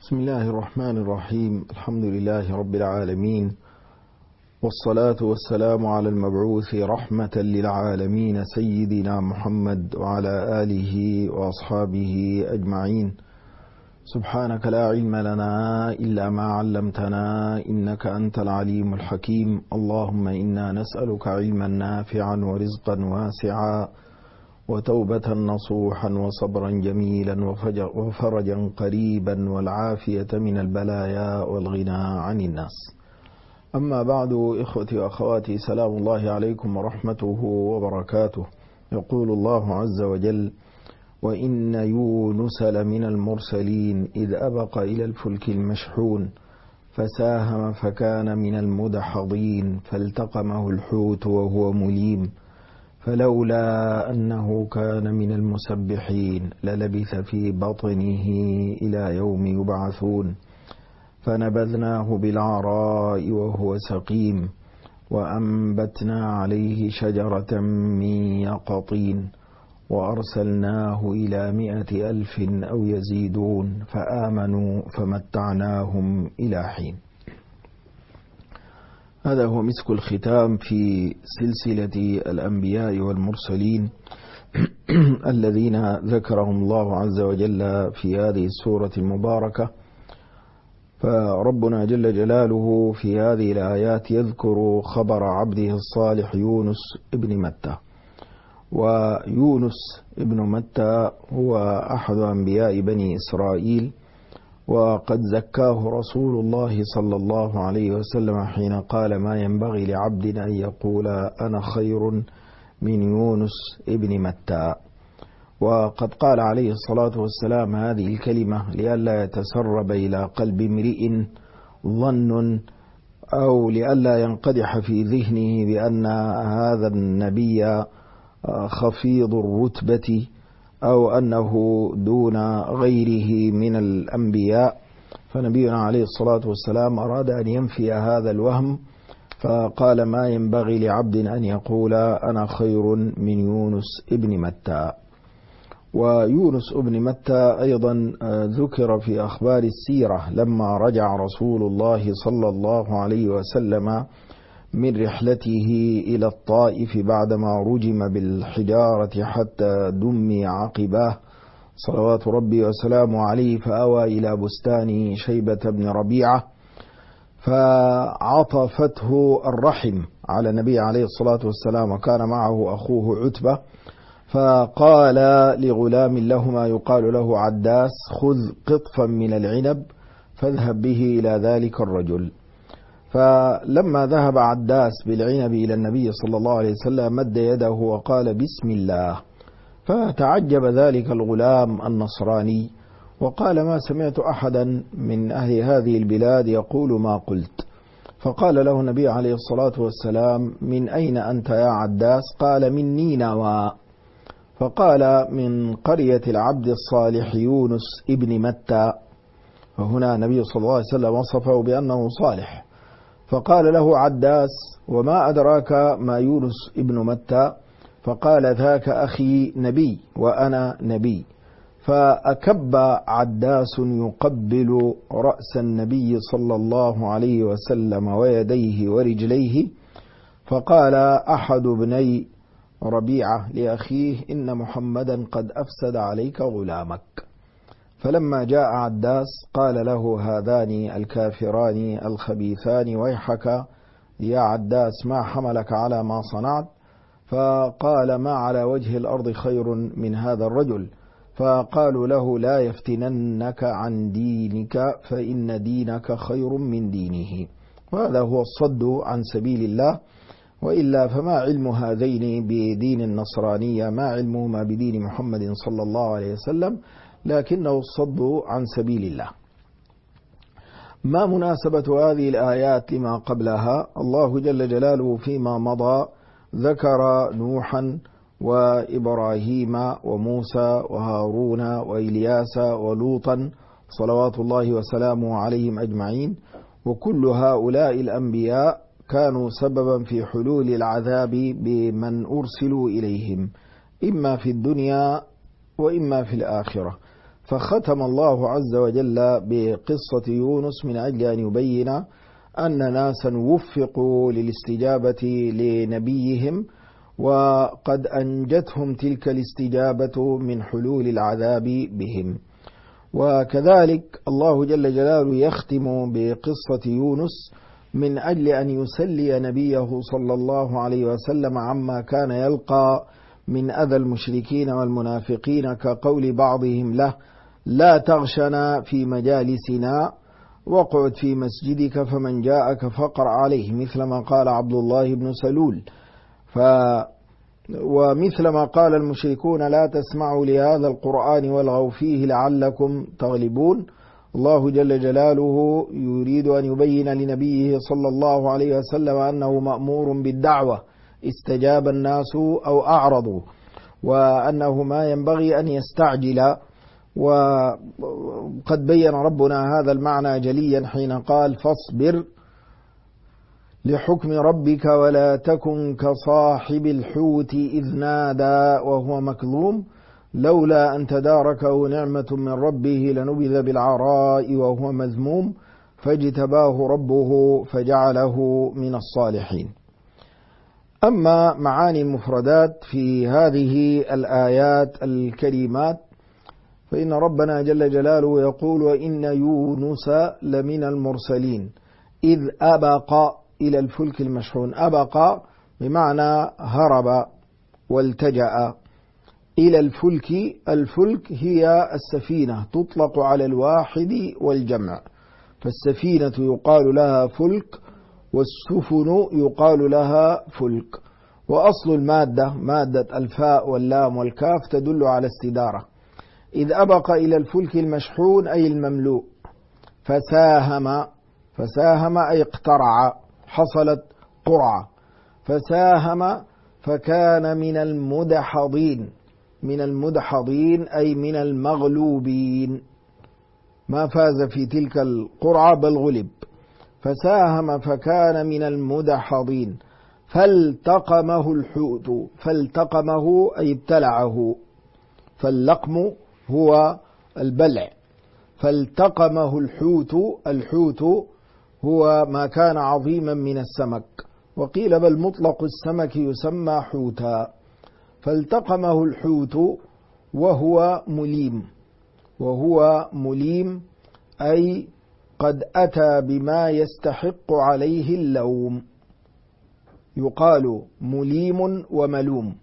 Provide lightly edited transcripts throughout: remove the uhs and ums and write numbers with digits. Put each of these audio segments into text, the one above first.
بسم الله الرحمن الرحيم. الحمد لله رب العالمين، والصلاة والسلام على المبعوث رحمة للعالمين سيدنا محمد وعلى آله وأصحابه أجمعين. سبحانك لا علم لنا إلا ما علمتنا إنك أنت العليم الحكيم. اللهم إنا نسألك علما نافعا ورزقا واسعا وتوبة نصوحا وصبرا جميلا وفرجا قريبا والعافية من البلايا والغنى عن الناس. أما بعد، إخوتي وأخواتي، سلام الله عليكم ورحمته وبركاته. يقول الله عز وجل: وإن يونس لمن المرسلين إذ أبق إلى الفلك المشحون فساهم فكان من المدحضين فالتقمه الحوت وهو مليم فلولا أنه كان من المسبحين للبث في بطنه إلى يوم يبعثون فنبذناه بالعراء وهو سقيم وأنبتنا عليه شجرة من يقطين وأرسلناه إلى 100,000 أو يزيدون فآمنوا فمتعناهم إلى حين. هذا هو مسك الختام في سلسلة الأنبياء والمرسلين الذين ذكرهم الله عز وجل في هذه السورة المباركة. فربنا جل جلاله في هذه الآيات يذكر خبر عبده الصالح يونس ابن متى. ويونس ابن متى هو أحد أنبياء بني إسرائيل، وقد زكاه رسول الله صلى الله عليه وسلم حين قال: ما ينبغي لعبد أن يقول أنا خير من يونس ابن متى. وقد قال عليه الصلاة والسلام هذه الكلمة لئلا يتسرب إلى قلب امرئ ظن، أو لئلا ينقدح في ذهنه بأن هذا النبي خفيض الرتبة أو أنه دون غيره من الأنبياء. فنبينا عليه الصلاة والسلام أراد أن ينفي هذا الوهم، فقال: ما ينبغي لعبد أن يقول أنا خير من يونس ابن متى. ويونس ابن متى أيضا ذكر في أخبار السيرة لما رجع رسول الله صلى الله عليه وسلم من رحلته إلى الطائف بعدما رجم بالحجارة حتى دمي عقباه صلوات ربي وسلامه عليه، فأوى إلى بستان شيبة بن ربيعة فعطفته الرحم على النبي عليه الصلاة والسلام، وكان معه أخوه عتبة، فقال لغلام لهما يقال له عداس: خذ قطفا من العنب فاذهب به إلى ذلك الرجل. فلما ذهب عداس بالعنب إلى النبي صلى الله عليه وسلم مد يده وقال: بسم الله. فتعجب ذلك الغلام النصراني وقال: ما سمعت أحدا من أهل هذه البلاد يقول ما قلت. فقال له النبي عليه الصلاة والسلام: من أين أنت يا عداس؟ قال: من نينوى. فقال: من قرية العبد الصالح يونس ابن متى. فهنا النبي صلى الله عليه وسلم وصفه بأنه صالح. فقال له عداس: وما أدراك ما يونس ابن متى؟ فقال: ذاك أخي نبي وأنا نبي. فأكب عداس يقبل رأس النبي صلى الله عليه وسلم ويديه ورجليه، فقال أحد ابني ربيعة لأخيه: إن محمدا قد أفسد عليك غلامك. فلما جاء عداس قال له هذان الكافران الخبيثان: ويحك يا عداس، ما حملك على ما صنعت؟ فقال: ما على وجه الأرض خير من هذا الرجل. فقالوا له: لا يفتننك عن دينك فإن دينك خير من دينه. وهذا هو الصد عن سبيل الله، وإلا فما علم هذين بدين النصرانية، ما علمهما بدين محمد صلى الله عليه وسلم، لكنه الصد عن سبيل الله. ما مناسبة هذه الآيات لما قبلها؟ الله جل جلاله فيما مضى ذكر نوحا وإبراهيم وموسى وهارون وإلياس ولوطا صلوات الله وسلامه عليهم أجمعين، وكل هؤلاء الأنبياء كانوا سببا في حلول العذاب بمن أرسلوا إليهم، إما في الدنيا وإما في الآخرة. فختم الله عز وجل بقصة يونس من أجل أن يبين أن ناسا وفقوا للاستجابة لنبيهم، وقد أنجتهم تلك الاستجابة من حلول العذاب بهم. وكذلك الله جل جلاله يختم بقصة يونس من أجل أن يسلي نبيه صلى الله عليه وسلم عما كان يلقى من أذى المشركين والمنافقين، كقول بعضهم له: لا تغشنا في مجالسنا واقعد في مسجدك فمن جاءك فاقرأ عليه، مثل ما قال عبد الله بن سلول. ومثل ما قال المشركون: لا تسمعوا لهذا القرآن والغوا فيه لعلكم تغلبون. الله جل جلاله يريد أن يبين لنبيه صلى الله عليه وسلم أنه مأمور بالدعوة، استجاب الناس أو أعرضوا، وأنه ما ينبغي أن يستعجل. وقد بين ربنا هذا المعنى جليا حين قال: فاصبر لحكم ربك ولا تكن كصاحب الحوت إذ نادى وهو مكظوم لولا أن تداركه نعمة من ربه لنبذ بالعراء وهو مذموم فاجتباه ربه فجعله من الصالحين. أما معاني المفردات في هذه الآيات الكريمات، فإن ربنا جل جلاله يقول: وإن يونس لمن المرسلين إذ أبق إلى الفلك المشحون. أبق بمعنى هرب والتجأ إلى الفلك. الفلك هي السفينة، تطلق على الواحد والجمع، فالسفينة يقال لها فلك والسفن يقال لها فلك. وأصل المادة مادة الفاء واللام والكاف تدل على استدارة. إذ أبق إلى الفلك المشحون أي المملوء. فساهم أي اقترع، حصلت قرعة. فساهم فكان من المدحضين. من المدحضين أي من المغلوبين، ما فاز في تلك القرعة بل غلب. فساهم فكان من المدحضين. فالتقمه الحوت. فالتقمه أي ابتلعه. فاللقم هو البلع. فالتقمه الحوت. الحوت هو ما كان عظيما من السمك، وقيل بل مطلق السمك يسمى حوتا. فالتقمه الحوت وهو مليم. وهو مليم أي قد أتى بما يستحق عليه اللوم. يقال مليم وملوم،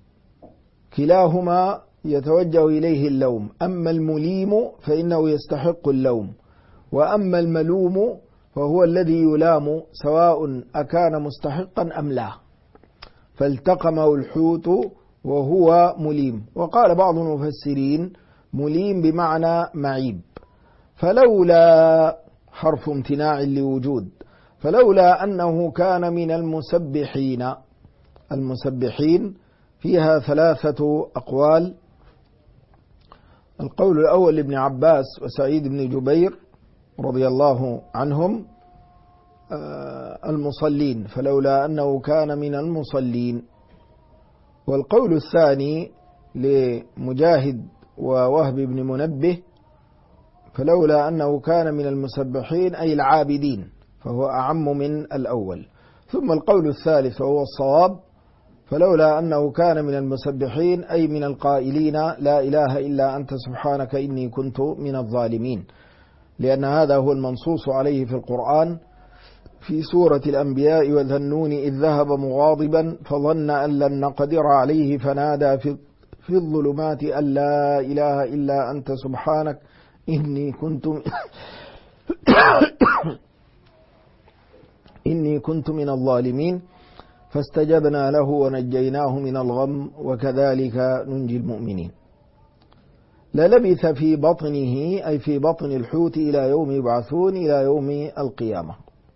كلاهما يتوجه إليه اللوم. أما المليم فإنه يستحق اللوم، وأما الملوم فهو الذي يلام سواء أكان مستحقا أم لا. فالتقمه الحوت وهو مليم. وقال بعض المفسرين مليم بمعنى معيب. فلولا حرف امتناع لوجود. فلولا أنه كان من المسبحين. المسبحين فيها ثلاثة أقوال. القول الأول لابن عباس وسعيد بن جبير رضي الله عنهم المصلين، فلولا أنه كان من المصلين. والقول الثاني لمجاهد ووهب بن منبه، فلولا أنه كان من المسبحين أي العابدين، فهو أعم من الأول. ثم القول الثالث وهو الصواب، فلولا أنه كان من المسبحين أي من القائلين لا إله إلا أنت سبحانك إني كنت من الظالمين، لأن هذا هو المنصوص عليه في القرآن في سورة الأنبياء: وذا النون إذ ذهب مغاضبا فظن أن لن نقدر عليه فنادى في الظلمات أن لا إله إلا أنت سبحانك إني كنت من الظالمين فاستجبنا له ونجيناه من الغم وكذلك ننجي المؤمنين. للبث في بطنه أي في بطن الحوت إلى يوم يبعثون، إلى يوم القيامة.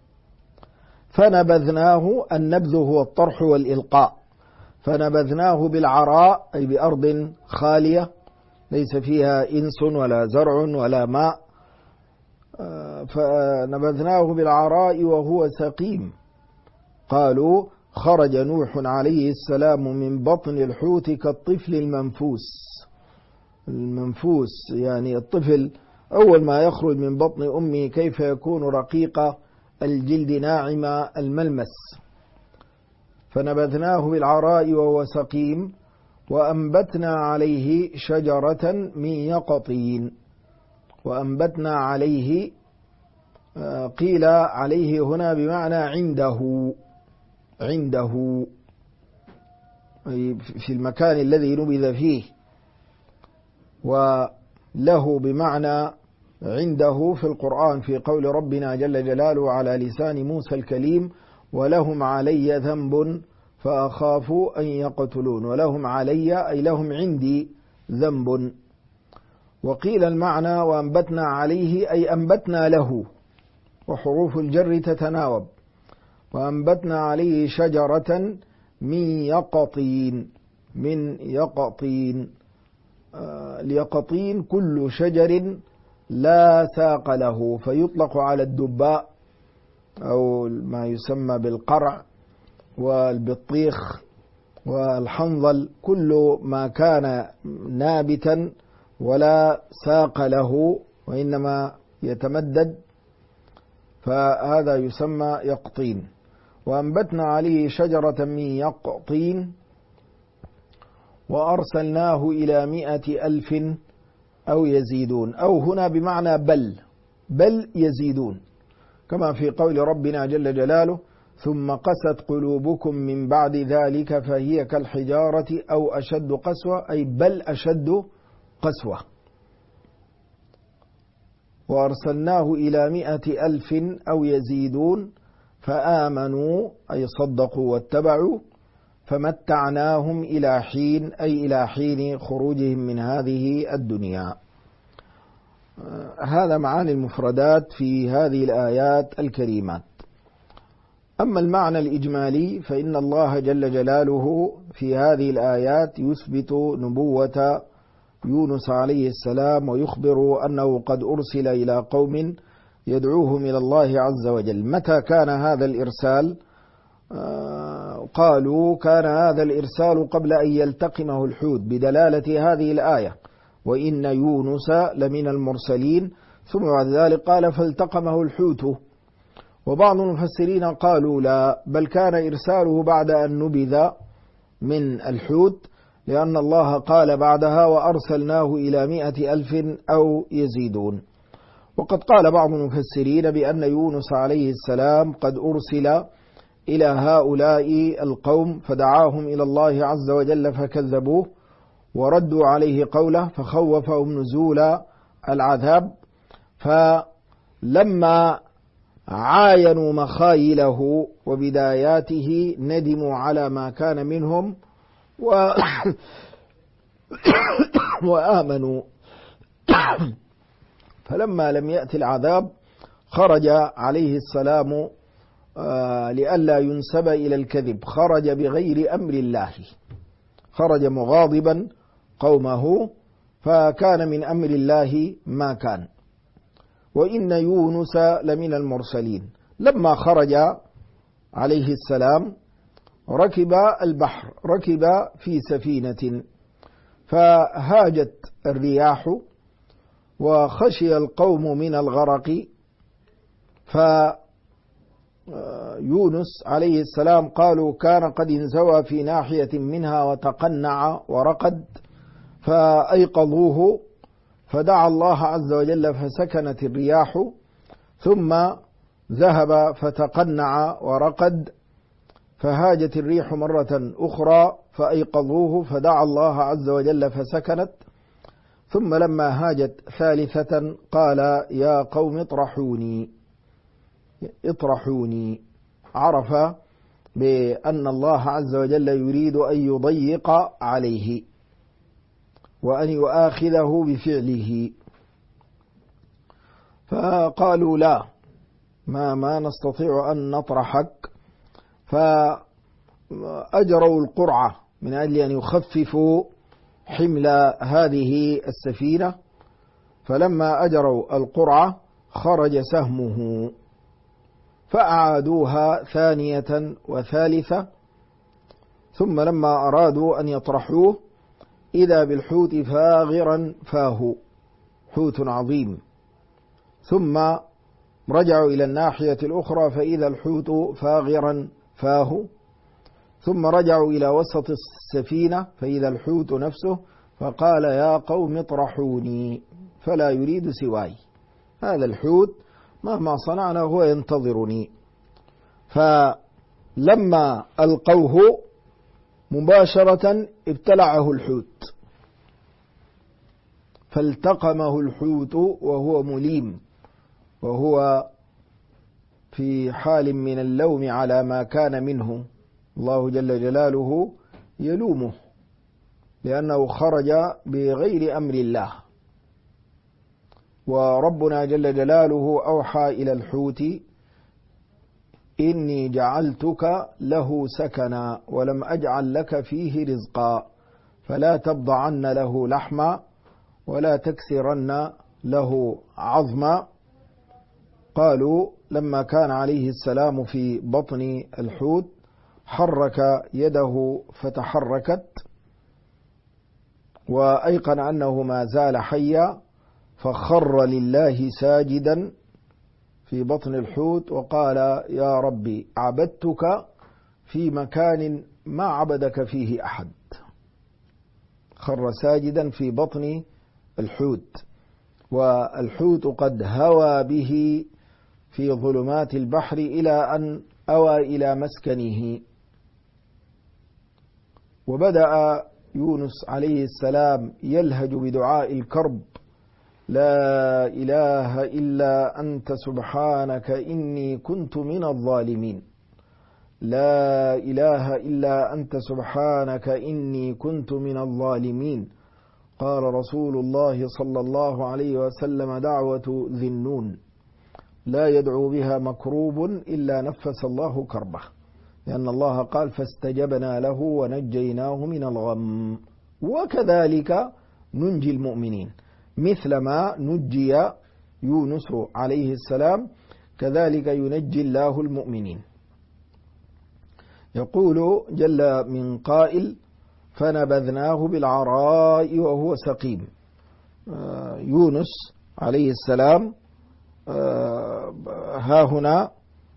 فنبذناه، النبذ هو الطرح والإلقاء. فنبذناه بالعراء أي بأرض خالية ليس فيها إنس ولا زرع ولا ماء. فنبذناه بالعراء وهو سقيم. قالوا خرج نوح عليه السلام من بطن الحوت كالطفل المنفوس. المنفوس، يعني الطفل أول ما يخرج من بطن أمه كيف يكون رقيق الجلد ناعم الملمس. فنبذناه بالعراء وهو سقيم وأنبتنا عليه شجرة من يقطين. وأنبتنا عليه، قيل عليه هنا بمعنى عنده أي في المكان الذي نبذ فيه، وله بمعنى عنده في القرآن في قول ربنا جل جلاله على لسان موسى الكليم: ولهم علي ذنب فأخاف أن يقتلون. ولهم علي أي لهم عندي ذنب. وقيل المعنى وأنبتنا عليه أي أنبتنا له، وحروف الجر تتناوب. وأنبتنا عليه شجرة من يقطين. اليقطين كل شجر لا ساق له، فيطلق على الدباء أو ما يسمى بالقرع والبطيخ والحنظل، كل ما كان نابتا ولا ساق له وإنما يتمدد فهذا يسمى يقطين. وأنبتنا عليه شجرة من يقطين وأرسلناه إلى 100,000 أو يزيدون. أو هنا بمعنى بل يزيدون، كما في قول ربنا جل جلاله: ثم قست قلوبكم من بعد ذلك فهي كالحجارة أو أشد قسوة، أي بل أشد قسوة. وأرسلناه إلى 100,000 أو يزيدون فآمنوا أي صدقوا واتبعوا فمتعناهم إلى حين، أي إلى حين خروجهم من هذه الدنيا. هذا معاني المفردات في هذه الآيات الكريمات. أما المعنى الإجمالي فإن الله جل جلاله في هذه الآيات يثبت نبوة يونس عليه السلام، ويخبر أنه قد أرسل إلى قوم يدعوهم إلى الله عز وجل. متى كان هذا الإرسال؟ قالوا كان هذا الإرسال قبل أن يلتقمه الحوت، بدلالة هذه الآية: وإن يونس لمن المرسلين. ثم بعد ذلك قال فالتقمه الحوت. وبعض المفسرين قالوا لا، بل كان إرساله بعد أن نبذ من الحوت، لأن الله قال بعدها: وأرسلناه إلى 100,000 أو يزيدون. وقد قال بعض المفسرين بأن يونس عليه السلام قد أرسل إلى هؤلاء القوم فدعاهم إلى الله عز وجل فكذبوه وردوا عليه قوله فخوفهم نزول العذاب. فلما عاينوا مخايله وبداياته ندموا على ما كان منهم وآمنوا. فلما لم يأتي العذاب خرج عليه السلام لئلا ينسب إلى الكذب، خرج بغير أمر الله، خرج مغاضبا قومه، فكان من أمر الله ما كان. وإن يونس لمن المرسلين. لما خرج عليه السلام ركب البحر، ركب في سفينة، فهاجت الرياح وخشي القوم من الغرق. فيونس عليه السلام قالوا كان قد انزوى في ناحية منها وتقنع ورقد، فأيقظوه فدعا الله عز وجل فسكنت الرياح، ثم ذهب فتقنع ورقد، فهاجت الريح مرة أخرى فأيقظوه فدعا الله عز وجل فسكنت. ثم لما هاجت ثالثة قال يا قوم اطرحوني. عرف بأن الله عز وجل يريد أن يضيق عليه وأن يؤاخذه بفعله، فقالوا لا، ما نستطيع أن نطرحك. فأجروا القرعة من أجل أن يخففوا حمل هذه السفينة. فلما أجروا القرعة خرج سهمه، فأعادوها ثانية وثالثة. ثم لما أرادوا أن يطرحوه إذا بالحوت فاغرا فاه، حوت عظيم. ثم رجعوا إلى الناحية الأخرى فإذا الحوت فاغرا فاه. ثم رجعوا إلى وسط السفينة فإذا الحوت نفسه، فقال يا قوم اطرحوني فلا يريد سواي، هذا الحوت مهما صنعنا هو ينتظرني. فلما ألقوه مباشرة ابتلعه الحوت، فالتقمه الحوت وهو مليم، وهو في حال من اللوم على ما كان منه. الله جل جلاله يلومه لأنه خرج بغير أمر الله، وربنا جل جلاله أوحى إلى الحوت إني جعلتك له سكنا ولم أجعل لك فيه رزقا فلا تبضعن له لحما ولا تكسرن له عظما. قالوا لما كان عليه السلام في بطن الحوت حرك يده فتحركت، وأيقن أنه ما زال حيا، فخر لله ساجدا في بطن الحوت وقال يا ربي عبدتك في مكان ما عبدك فيه أحد. خر ساجدا في بطن الحوت، والحوت قد هوى به في ظلمات البحر إلى أن أوى إلى مسكنه. وبدأ يونس عليه السلام يلهج بدعاء الكرب لا إله إلا أنت سبحانك إني كنت من الظالمين، لا إله إلا أنت سبحانك إني كنت من الظالمين. قال رسول الله صلى الله عليه وسلم دعوة ذي النون لا يدعو بها مكروب إلا نفس الله كربه، لأن الله قال فاستجبنا له ونجيناه من الغم. وكذلك ننجي المؤمنين، مثلما نجي يونس عليه السلام كذلك ينجي الله المؤمنين. يقول جل من قائل فنبذناه بالعراء وهو سقيم. يونس عليه السلام ها هنا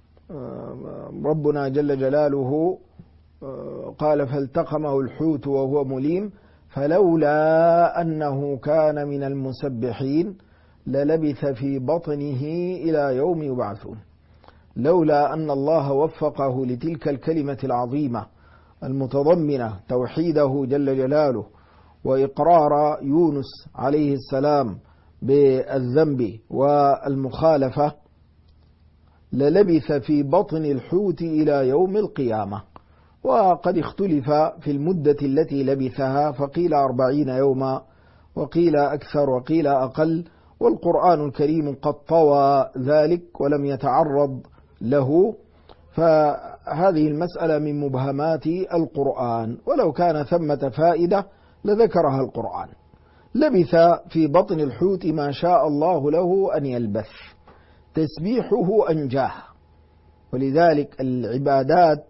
ربنا جل جلاله قال فالتقمه الحوت وهو مليم فلولا أنه كان من المسبحين للبث في بطنه إلى يوم يبعثون. لولا أن الله وفقه لتلك الكلمة العظيمة المتضمنة توحيده جل جلاله وإقرار يونس عليه السلام بالذنب والمخالفة للبث في بطن الحوت إلى يوم القيامة. وقد اختلف في المدة التي لبثها، فقيل 40 يوما وقيل أكثر وقيل أقل، والقرآن الكريم قد طوى ذلك ولم يتعرض له، فهذه المسألة من مبهمات القرآن، ولو كان ثمة فائدة لذكرها القرآن. لبث في بطن الحوت ما شاء الله له أن يلبث، تسبيحه أنجاه. ولذلك العبادات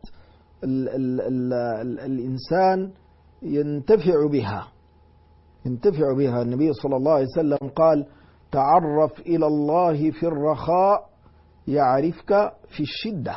الإنسان ينتفع بها. النبي صلى الله عليه وسلم قال تعرف إلى الله في الرخاء يعرفك في الشدة.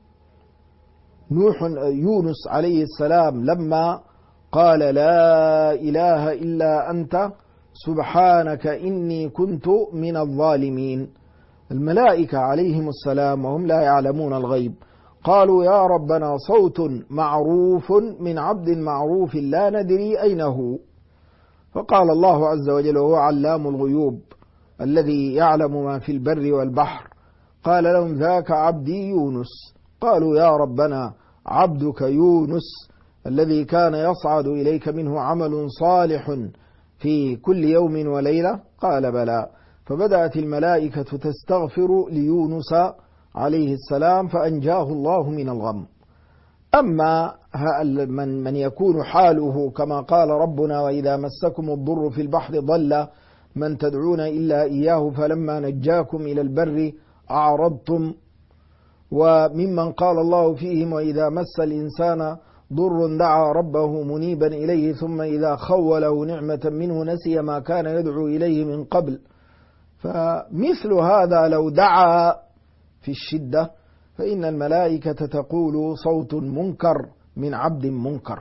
يونس عليه السلام لما قال لا إله إلا أنت سبحانك إني كنت من الظالمين، الملائكة عليهم السلام وهم لا يعلمون الغيب قالوا يا ربنا صوت معروف من عبد معروف لا ندري أين هو. فقال الله عز وجل وهو علام الغيوب الذي يعلم ما في البر والبحر قال لهم ذاك عبدي يونس. قالوا يا ربنا عبدك يونس الذي كان يصعد إليك منه عمل صالح في كل يوم وليلة. قال بلى. فبدأت الملائكة تستغفر ليونس عليه السلام فأنجاه الله من الغم. أما من يكون حاله كما قال ربنا وإذا مسكم الضر في البحر ضل من تدعون إلا إياه فلما نجاكم إلى البر أعرضتم، وممن قال الله فيهم وإذا مس الإنسان ضر دعا ربه منيبا إليه ثم إذا خوله نعمة منه نسي ما كان يدعو إليه من قبل. فمثل هذا لو دعا في الشدة فإن الملائكة تقول صوت منكر من عبد منكر.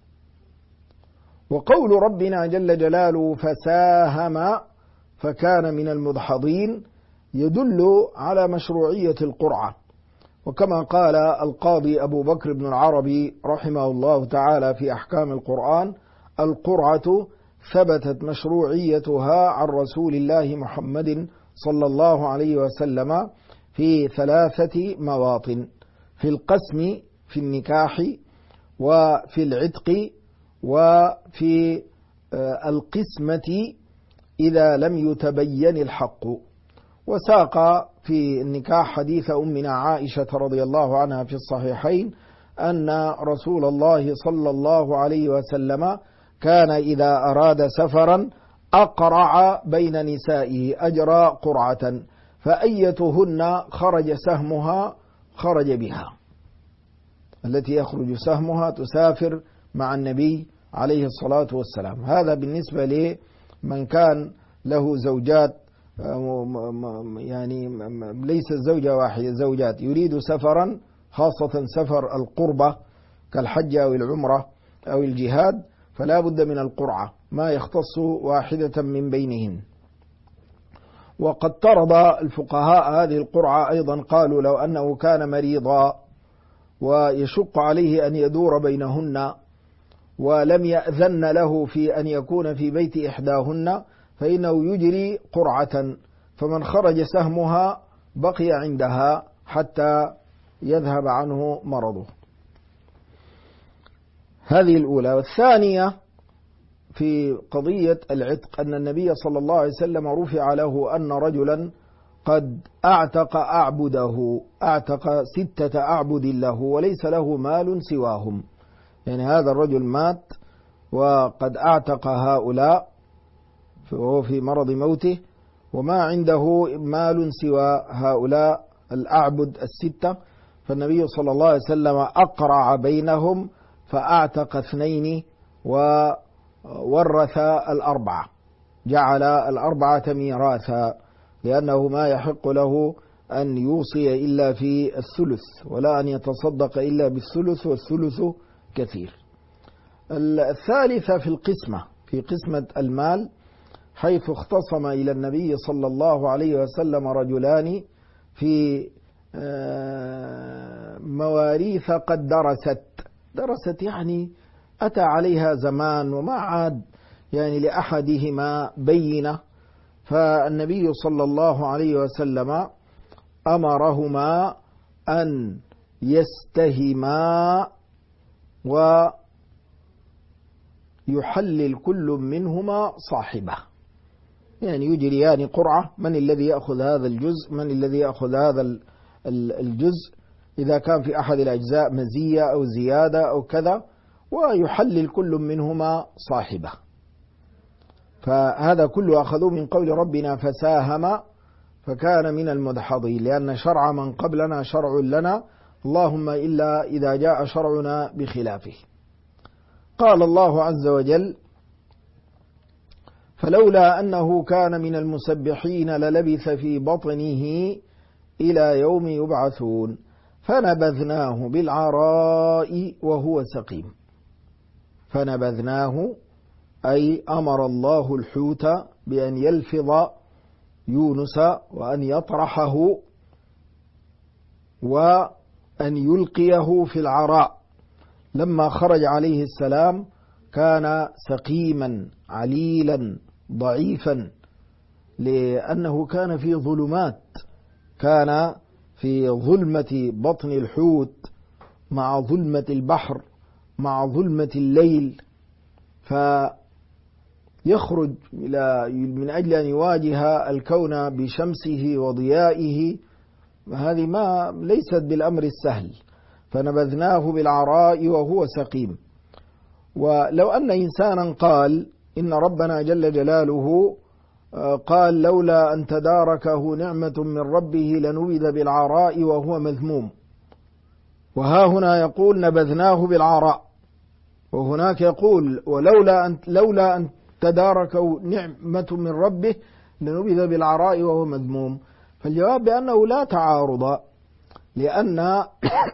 وقول ربنا جل جلاله فساهم فكان من المدحضين يدل على مشروعية القرعة. وكما قال القاضي أبو بكر بن العربي رحمه الله تعالى في أحكام القرآن: القرعة ثبتت مشروعيتها عن رسول الله محمد صلى الله عليه وسلم في 3 مواطن: في القسم في النكاح، وفي العتق، وفي القسمة إذا لم يتبين الحق. وساق في النكاح حديث أمنا عائشة رضي الله عنها في الصحيحين أن رسول الله صلى الله عليه وسلم كان إذا أراد سفرا أقرع بين نسائه، أجرى قرعة، فأيتهن خرج سهمها خرج بها، التي يخرج سهمها تسافر مع النبي عليه الصلاة والسلام. هذا بالنسبة لمن كان له زوجات، يعني ليس الزوجة واحدة، زوجات يريد سفرا، خاصة سفر القربة كالحج أو العمرة أو الجهاد، فلا بد من القرعة ما يختص واحدة من بينهن. وقد طرد الفقهاء هذه القرعة أيضا، قالوا لو أنه كان مريضا ويشق عليه أن يدور بينهن ولم يأذن له في أن يكون في بيت إحداهن فإنه يجري قرعة، فمن خرج سهمها بقي عندها حتى يذهب عنه مرضه. هذه الأولى. والثانية في قضية العتق أن النبي صلى الله عليه وسلم رفع له أن رجلا قد أعتق أعبده، أعتق 6 أعبد له وليس له مال سواهم، يعني هذا الرجل مات وقد أعتق هؤلاء وهو في مرض موته وما عنده مال سوى هؤلاء الأعبد 6، فالنبي صلى الله عليه وسلم أقرع بينهم فأعتق 2 وورث 4، جعل 4 ميراثا، لأنه ما يحق له أن يوصي إلا في الثلث ولا أن يتصدق إلا بالثلث، والثلث كثير. الثالثة في القسمة، في قسمة المال، حيث اختصم إلى النبي صلى الله عليه وسلم رجلان في مواريث قد درست يعني أتى عليها زمان وما عاد يعني لأحدهما بينة، فالنبي صلى الله عليه وسلم أمرهما أن يستهما ويحلل كل منهما صاحبه، يعني يجريان قرعة من الذي يأخذ هذا الجزء، من الذي يأخذ هذا الجزء، إذا كان في أحد الأجزاء مزية أو زيادة أو كذا، ويحلل كل منهما صاحبه. فهذا كله أخذوه من قول ربنا فساهم فكان من المدحضين، لأن شرع من قبلنا شرع لنا، اللهم إلا إذا جاء شرعنا بخلافه. قال الله عز وجل فلولا أنه كان من المسبحين للبث في بطنه إلى يوم يبعثون فنبذناه بالعراء وهو سقيم. فنبذناه أي أمر الله الحوت بأن يلفظ يونس وأن يطرحه وأن يلقيه في العراء. لما خرج عليه السلام كان سقيما عليلا ضعيفا، لأنه كان في ظلمات، كان في ظلمة بطن الحوت مع ظلمة البحر مع ظلمة الليل، فيخرج من أجل أن يواجه الكون بشمسه وضيائه، هذه ما ليست بالأمر السهل. فنبذناه بالعراء وهو سقيم. ولو أن إنسانا قال إن ربنا جل جلاله قال لولا أن تداركه نعمة من ربه لنبذ بالعراء وهو مذموم، وها هنا يقول نبذناه بالعراء، وهناك يقول لولا أن تداركوا نعمة من ربه لنبذ بالعراء وهو مذموم. فالجواب بأنه لا تعارض، لأن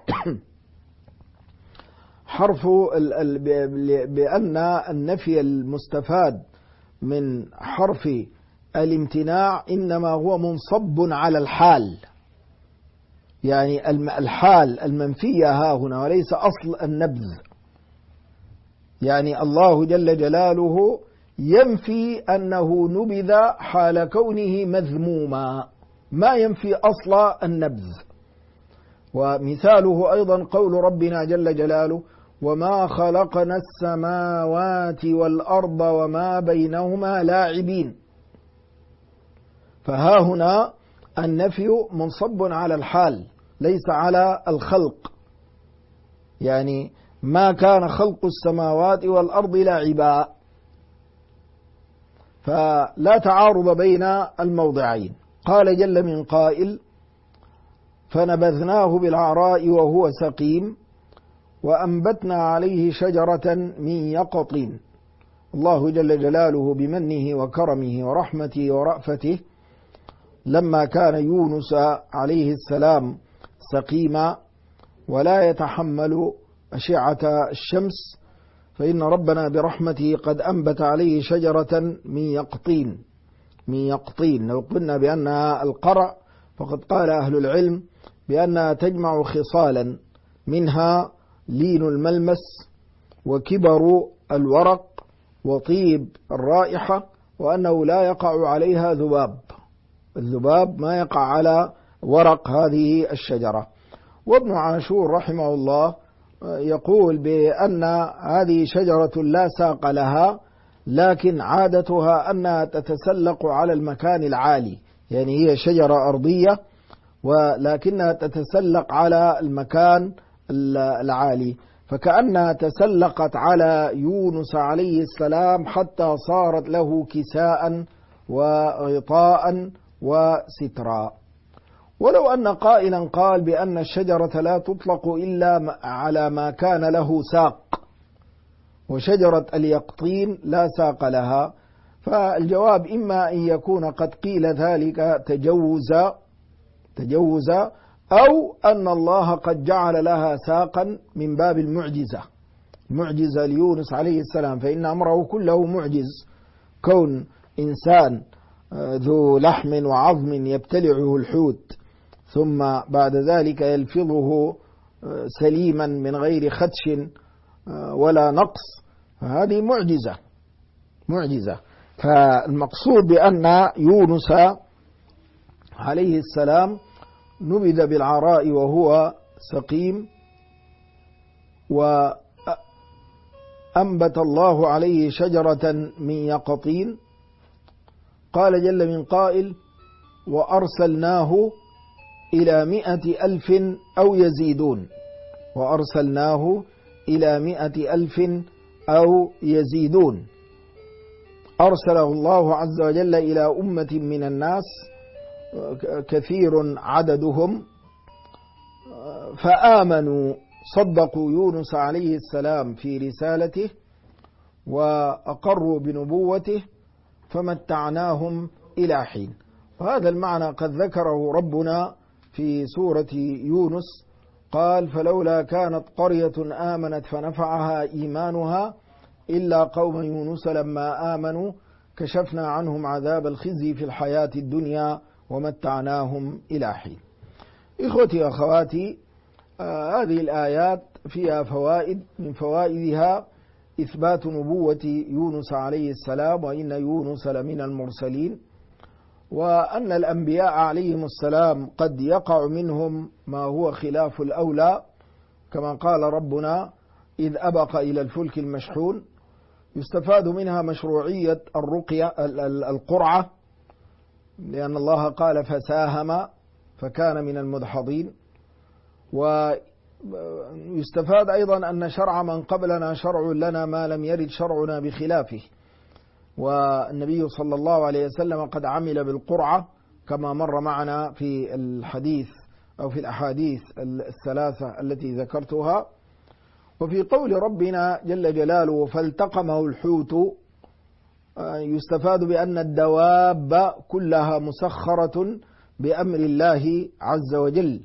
بأن النفي المستفاد من حرف الامتناع إنما هو منصب على الحال، يعني الحال المنفية ها هنا وليس أصل النبذ. يعني الله جل جلاله ينفي أنه نبذ حال كونه مذموما، ما ينفي أصل النبذ. ومثاله أيضا قول ربنا جل جلاله: وما خلقنا السماوات والأرض وما بينهما لاعبين. فها هنا النفي منصب على الحال ليس على الخلق، يعني ما كان خلق السماوات والأرض لاعبا، فلا تعارض بين الموضعين. قال جل من قائل: فنبذناه بالعراء وهو سقيم وأنبتنا عليه شجرة من يقطين. الله جل جلاله بمنه وكرمه ورحمته ورأفته لما كان يونس عليه السلام سقيما ولا يتحمل أشعة الشمس، فإن ربنا برحمته قد أنبت عليه شجرة من يقطين. لو قلنا بأنها القرع فقد قال أهل العلم بأنها تجمع خصالا، منها لين الملمس وكبر الورق وطيب الرائحة، وأنه لا يقع عليها ذباب. الذباب ما يقع على ورق هذه الشجرة. وابن عاشور رحمه الله يقول بأن هذه شجرة لا ساق لها، لكن عادتها أنها تتسلق على المكان العالي، يعني هي شجرة أرضية ولكنها تتسلق على المكان العالي، فكأنها تسلقت على يونس عليه السلام حتى صارت له كساء وغطاء وسترا. ولو أن قائلا قال بأن الشجرة لا تطلق إلا على ما كان له ساق، وشجرة اليقطين لا ساق لها، فالجواب إما أن يكون قد قيل ذلك تجوزا أو أن الله قد جعل لها ساقا من باب المعجزة ليونس عليه السلام، فإن أمره كله معجز. كون إنسان ذو لحم وعظم يبتلعه الحوت ثم بعد ذلك يلفظه سليما من غير خدش ولا نقص، فهذه معجزة. فالمقصود بأن يونس عليه السلام نبذ بالعراء وهو سقيم، وأنبت الله عليه شجرة من يقطين. قال جل من قائل: وأرسلناه إلى 100,000 أو يزيدون. وأرسلناه إلى 100,000 أو يزيدون. أرسله الله عز وجل إلى أمة من الناس كثير عددهم، فآمنوا صدقوا يونس عليه السلام في رسالته وأقروا بنبوته فمتعناهم إلى حين. وهذا المعنى قد ذكره ربنا في سورة يونس، قال: فلولا كانت قرية آمنت فنفعها إيمانها إلا قوم يونس لما آمنوا كشفنا عنهم عذاب الخزي في الحياة الدنيا ومتعناهم إلى حين. إخوتي أخواتي، هذه الآيات فيها فوائد، من فوائدها إثبات نبوة يونس عليه السلام، وإن يونس لمن المرسلين، وأن الأنبياء عليهم السلام قد يقع منهم ما هو خلاف الأولى، كما قال ربنا: إذ أبق إلى الفلك المشحون. يستفاد منها مشروعية القرعة، لأن الله قال: فساهم فكان من المدحضين. ويستفاد أيضا أن شرع من قبلنا شرع لنا ما لم يرد شرعنا بخلافه، والنبي صلى الله عليه وسلم قد عمل بالقرعة كما مر معنا في الحديث أو في الأحاديث الثلاثة التي ذكرتها. وفي قول ربنا جل جلاله فالتقمه الحوت يستفاد بأن الدواب كلها مسخرة بأمر الله عز وجل،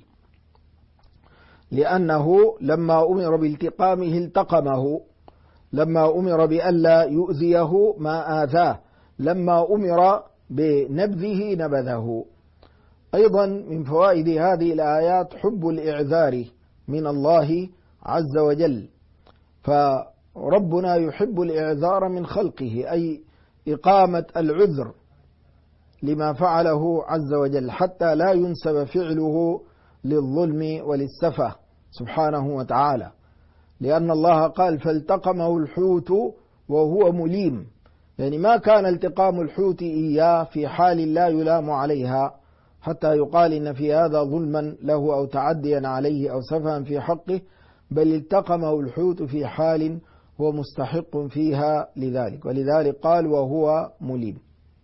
لأنه لما أمر بالتقامه التقمه، لما أمر بألا يؤذيه ما آذاه، لما أمر بنبذه نبذه. أيضا من فوائد هذه الآيات حب الإعذار من الله عز وجل، فربنا يحب الإعذار من خلقه، أي إقامة العذر لما فعله عز وجل حتى لا ينسب فعله للظلم وللسفة سبحانه وتعالى، لأن الله قال فالتقمه الحوت وهو مليم، يعني ما كان التقام الحوت إياه في حال لا يلام عليها حتى يقال إن في هذا ظلما له أو تعديا عليه أو سفها في حقه، بل التقمه الحوت في حال هو مستحق فيها لذلك، ولذلك قال وهو مليم.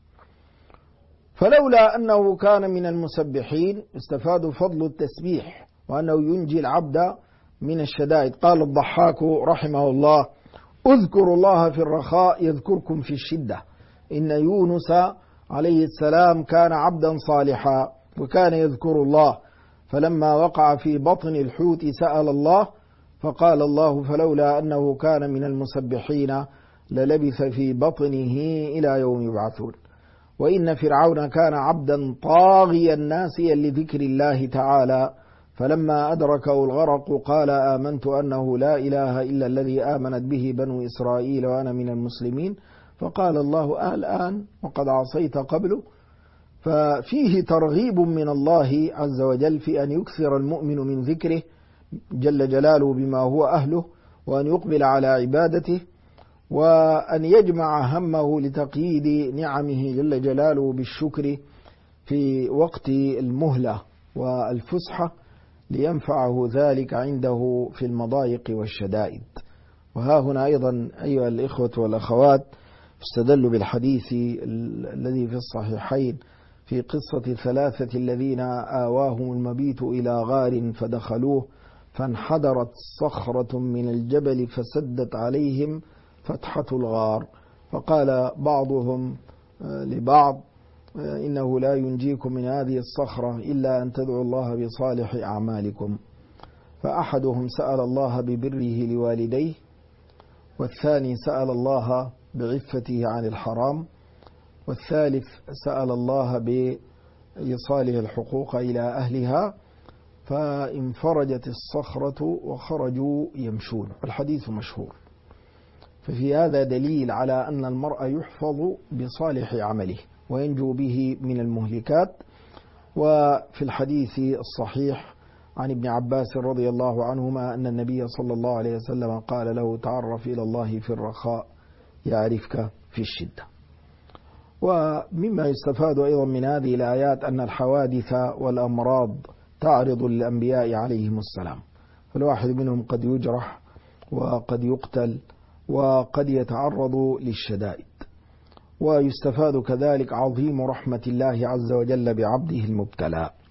فلولا أنه كان من المسبحين استفاد فضل التسبيح وأنه ينجي العبد من الشدائد. قال الضحاك رحمه الله اذكروا الله في الرخاء يذكركم في الشدة. إن يونس عليه السلام كان عبدا صالحا وكان يذكر الله، فلما وقع في بطن الحوت سأل الله، فقال الله فلولا أنه كان من المسبحين للبث في بطنه إلى يوم يبعثون. وإن فرعون كان عبدا طاغيا ناسيا لذكر الله تعالى، فلما أدركه الغرق قال آمنت أنه لا إله إلا الذي آمنت به بنو إسرائيل وأنا من المسلمين، فقال الله الآن وقد عصيت قبل. ففيه ترغيب من الله عز وجل في أن يكثر المؤمن من ذكره جل جلاله بما هو أهله، وأن يقبل على عبادته، وأن يجمع همه لتقييد نعمه جل جلاله بالشكر في وقت المهلة والفسحة، لينفعه ذلك عنده في المضايق والشدائد. وها هنا أيضا أيها الإخوة والأخوات استدلوا بالحديث الذي في الصحيحين في قصة ثلاثة الذين آواهم المبيت إلى غار فدخلوه فانحدرت صخرة من الجبل فسدت عليهم فتحة الغار، فقال بعضهم لبعض إنه لا ينجيكم من هذه الصخرة إلا أن تدعوا الله بصالح أعمالكم. فأحدهم سأل الله ببره لوالديه، والثاني سأل الله بعفته عن الحرام، والثالث سأل الله بإيصاله الحقوق إلى أهلها، فانفرجت الصخرة وخرجوا يمشون. الحديث مشهور. ففي هذا دليل على أن المرء يحفظ بصالح عمله وينجو به من المهلكات. وفي الحديث الصحيح عن ابن عباس رضي الله عنهما أن النبي صلى الله عليه وسلم قال له تعرف إلى الله في الرخاء يعرفك في الشدة. ومما يستفاد أيضا من هذه الآيات أن الحوادث والأمراض تعرض للأنبياء عليهم السلام، فالواحد منهم قد يجرح وقد يقتل وقد يتعرض للشدائد. ويستفاد كذلك عظيم رحمة الله عز وجل بعبده المبتلى.